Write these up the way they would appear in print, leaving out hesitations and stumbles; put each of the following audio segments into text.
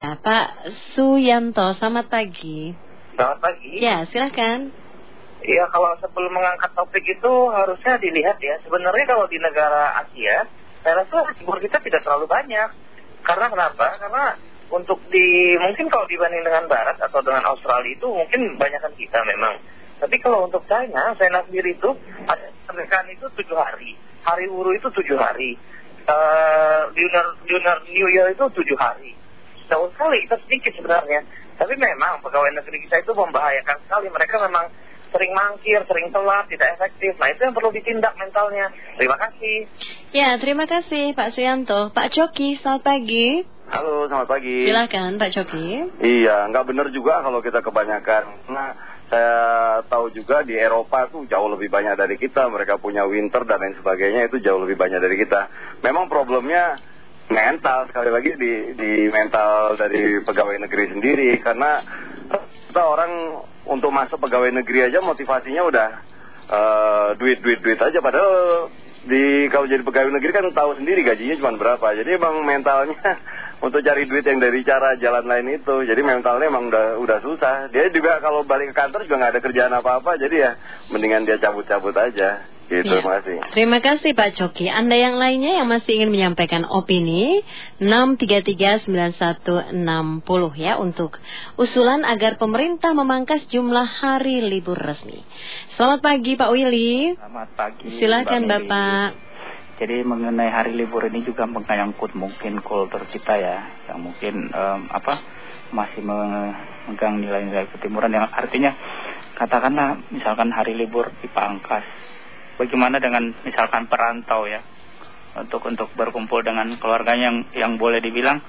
Pak Suyanto, selamat pagi. Selamat pagi. Ya, silakan. Iya, kalau sebelum mengangkat topik itu harusnya dilihat ya. Sebenarnya kalau di negara Asia, saya rasa libur kita tidak terlalu banyak. Karena kenapa? Karena untuk mungkin kalau dibanding dengan Barat atau dengan Australia itu mungkin banyakan kita memang. Tapi kalau untuk China sendiri itu ada pernikahan itu 7 hari. Hari buruh itu 7 hari. Lunar New Year itu 7 hari. Jauh sekali, itu sedikit sebenarnya. Tapi memang pegawai negeri kita itu membahayakan sekali. Mereka memang sering mangkir, sering telat, tidak efektif. Nah, itu yang perlu ditindak mentalnya. Terima kasih. Ya, terima kasih Pak Suyanto. Pak Coki, selamat pagi. Halo, selamat pagi. Silakan Pak Coki. Iya, nggak benar juga kalau kita kebanyakan. Nah, saya tahu juga di Eropa tuh jauh lebih banyak dari kita. Mereka punya winter dan lain sebagainya, itu jauh lebih banyak dari kita. Memang problemnya mental, sekali lagi di mental dari pegawai negeri sendiri. Karena kita orang untuk masuk pegawai negeri aja motivasinya udah duit aja. Padahal kalau jadi pegawai negeri kan tahu sendiri gajinya cuma berapa. Jadi emang mentalnya untuk cari duit yang dari cara jalan lain itu. Jadi mentalnya emang udah susah. Dia juga kalau balik ke kantor juga nggak ada kerjaan apa-apa. Jadi ya mendingan dia cabut-cabut aja. Gitu, ya. Terima kasih. Terima kasih Pak Coki. Anda yang lainnya yang masih ingin menyampaikan opini 6339160 ya untuk usulan agar pemerintah memangkas jumlah hari libur resmi. Selamat pagi Pak Willy. Selamat pagi. Silakan Bapak. Jadi mengenai hari libur ini juga menyangkut mungkin kultur kita ya, yang mungkin masih memegang nilai-nilai ketimuran, yang artinya katakanlah misalkan hari libur dipangkas. Bagaimana dengan misalkan perantau ya, untuk berkumpul dengan keluarganya yang boleh dibilang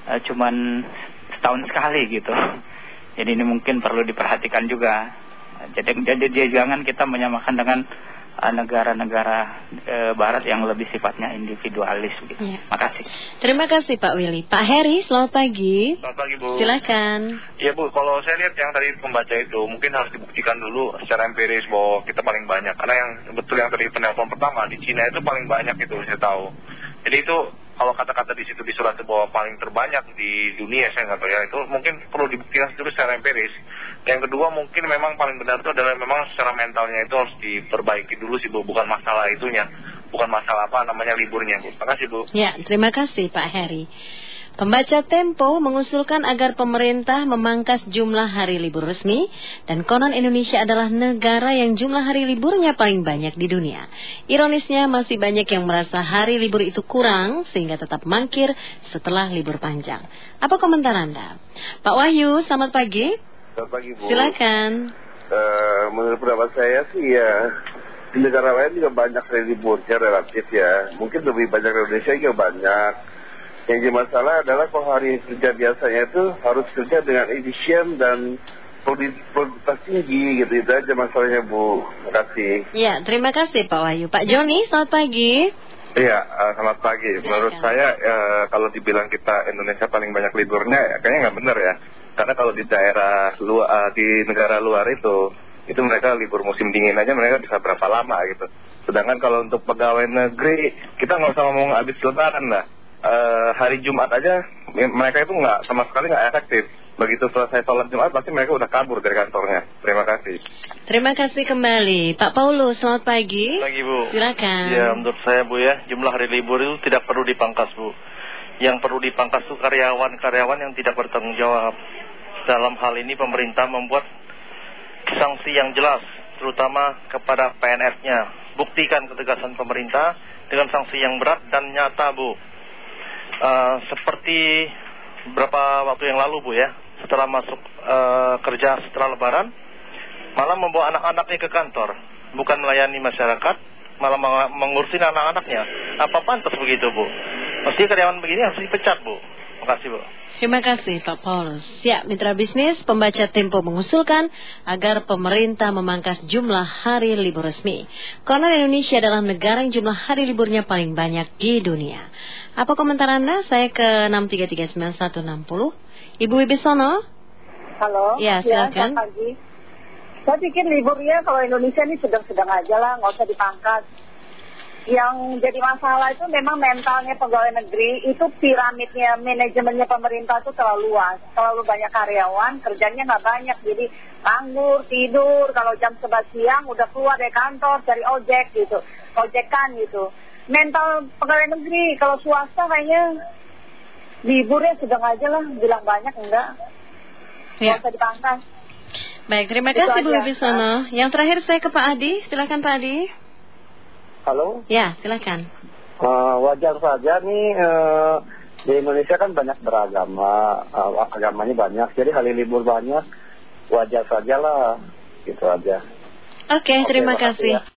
cuman setahun sekali gitu. Jadi ini mungkin perlu diperhatikan juga. Jadi jangan kita menyamakan dengan negara-negara Barat yang lebih sifatnya individualis gitu. Ya. Makasih. Terima kasih Pak Willy. Pak Heri, selamat pagi. Selamat pagi Bu. Silakan. Iya Bu, kalau saya lihat yang tadi pembaca itu mungkin harus dibuktikan dulu secara empiris bahwa kita paling banyak. Karena yang betul yang tadi penelpon pertama di Cina itu paling banyak itu saya tahu. Jadi itu kalau kata-kata di situ di surat itu bahwa paling terbanyak di dunia, saya nggak tahu ya, itu mungkin perlu dibuktikan dulu secara empiris. Yang kedua mungkin memang paling benar itu adalah memang secara mentalnya itu harus diperbaiki dulu sih Bu, bukan masalah itunya, bukan masalah liburnya Bu. Terima kasih Bu. Ya, terima kasih Pak Heri. Pembaca Tempo mengusulkan agar pemerintah memangkas jumlah hari libur resmi, dan konon Indonesia adalah negara yang jumlah hari liburnya paling banyak di dunia. Ironisnya masih banyak yang merasa hari libur itu kurang sehingga tetap mangkir setelah libur panjang. Apa komentar Anda? Pak Wahyu, selamat pagi. Selamat pagi Bu. Silakan. Menurut pendapat saya sih ya, di negara lain juga banyak hari liburnya relatif ya. Mungkin lebih banyak dari Indonesia juga banyak. Yang jadi masalah adalah kalau hari kerja biasanya itu harus kerja dengan efisien dan produktivitas tinggi gitu. Itu aja masalahnya Bu. Terima kasih. Ya, terima kasih Pak Wahyu. Pak Joni, selamat pagi. Iya, selamat pagi. Menurut saya kalau dibilang kita Indonesia paling banyak liburnya, kayaknya nggak benar ya. Karena kalau di daerah luar, di negara luar itu mereka libur musim dingin aja mereka bisa berapa lama gitu. Sedangkan kalau untuk pegawai negeri, kita nggak usah ngomong habis lebaran lah. Hari Jumat aja mereka itu sama sekali nggak efektif. Begitu selesai sholat Jumat pasti mereka udah kabur dari kantornya. Terima kasih. Terima kasih kembali Pak Paulus, selamat pagi. Pagi Bu. Silakan. Ya, menurut saya Bu ya, jumlah hari libur itu tidak perlu dipangkas Bu. Yang perlu dipangkas itu karyawan yang tidak bertanggung jawab. Dalam hal ini pemerintah membuat sanksi yang jelas, terutama kepada PNS-nya. Buktikan ketegasan pemerintah dengan sanksi yang berat dan nyata Bu. Seperti beberapa waktu yang lalu Bu ya, setelah masuk kerja setelah lebaran, malah membawa anak-anaknya ke kantor, bukan melayani masyarakat, malah mengurusin anak-anaknya. Apa pantas begitu Bu? Mesti karyawan begini harus dipecat Bu. Terima kasih Bu. Terima kasih Pak Paulus. Ya, mitra bisnis, pembaca Tempo mengusulkan agar pemerintah memangkas jumlah hari libur resmi. Karena Indonesia adalah negara yang jumlah hari liburnya paling banyak di dunia. Apa komentar Anda? Saya ke 6339160. Ibu Wibisono. Halo. Ya, silakan. Selamat pagi. Saya pikir liburnya kalau Indonesia ini sedang-sedang aja lah, nggak usah dipangkas. Yang jadi masalah itu memang mentalnya pegawai negeri, itu piramidnya manajemennya pemerintah itu terlalu luas, terlalu banyak karyawan, kerjanya nggak banyak, jadi nganggur, tidur, kalau jam 11 siang udah keluar dari kantor cari ojek gitu, ojekan gitu. Mental pegawai negeri, kalau swasta kayaknya liburnya sedang aja lah, bilang banyak enggak, nggak usah dipangkas. Baik, terima kasih Bu Wibisono. Yang terakhir saya ke Pak Adi, silakan Pak Adi. Halo? Ya, silakan. Wajar saja nih, di Indonesia kan banyak beragama, agamanya banyak, jadi hari libur banyak, wajar saja lah, gitu aja. Oke, terima kasih.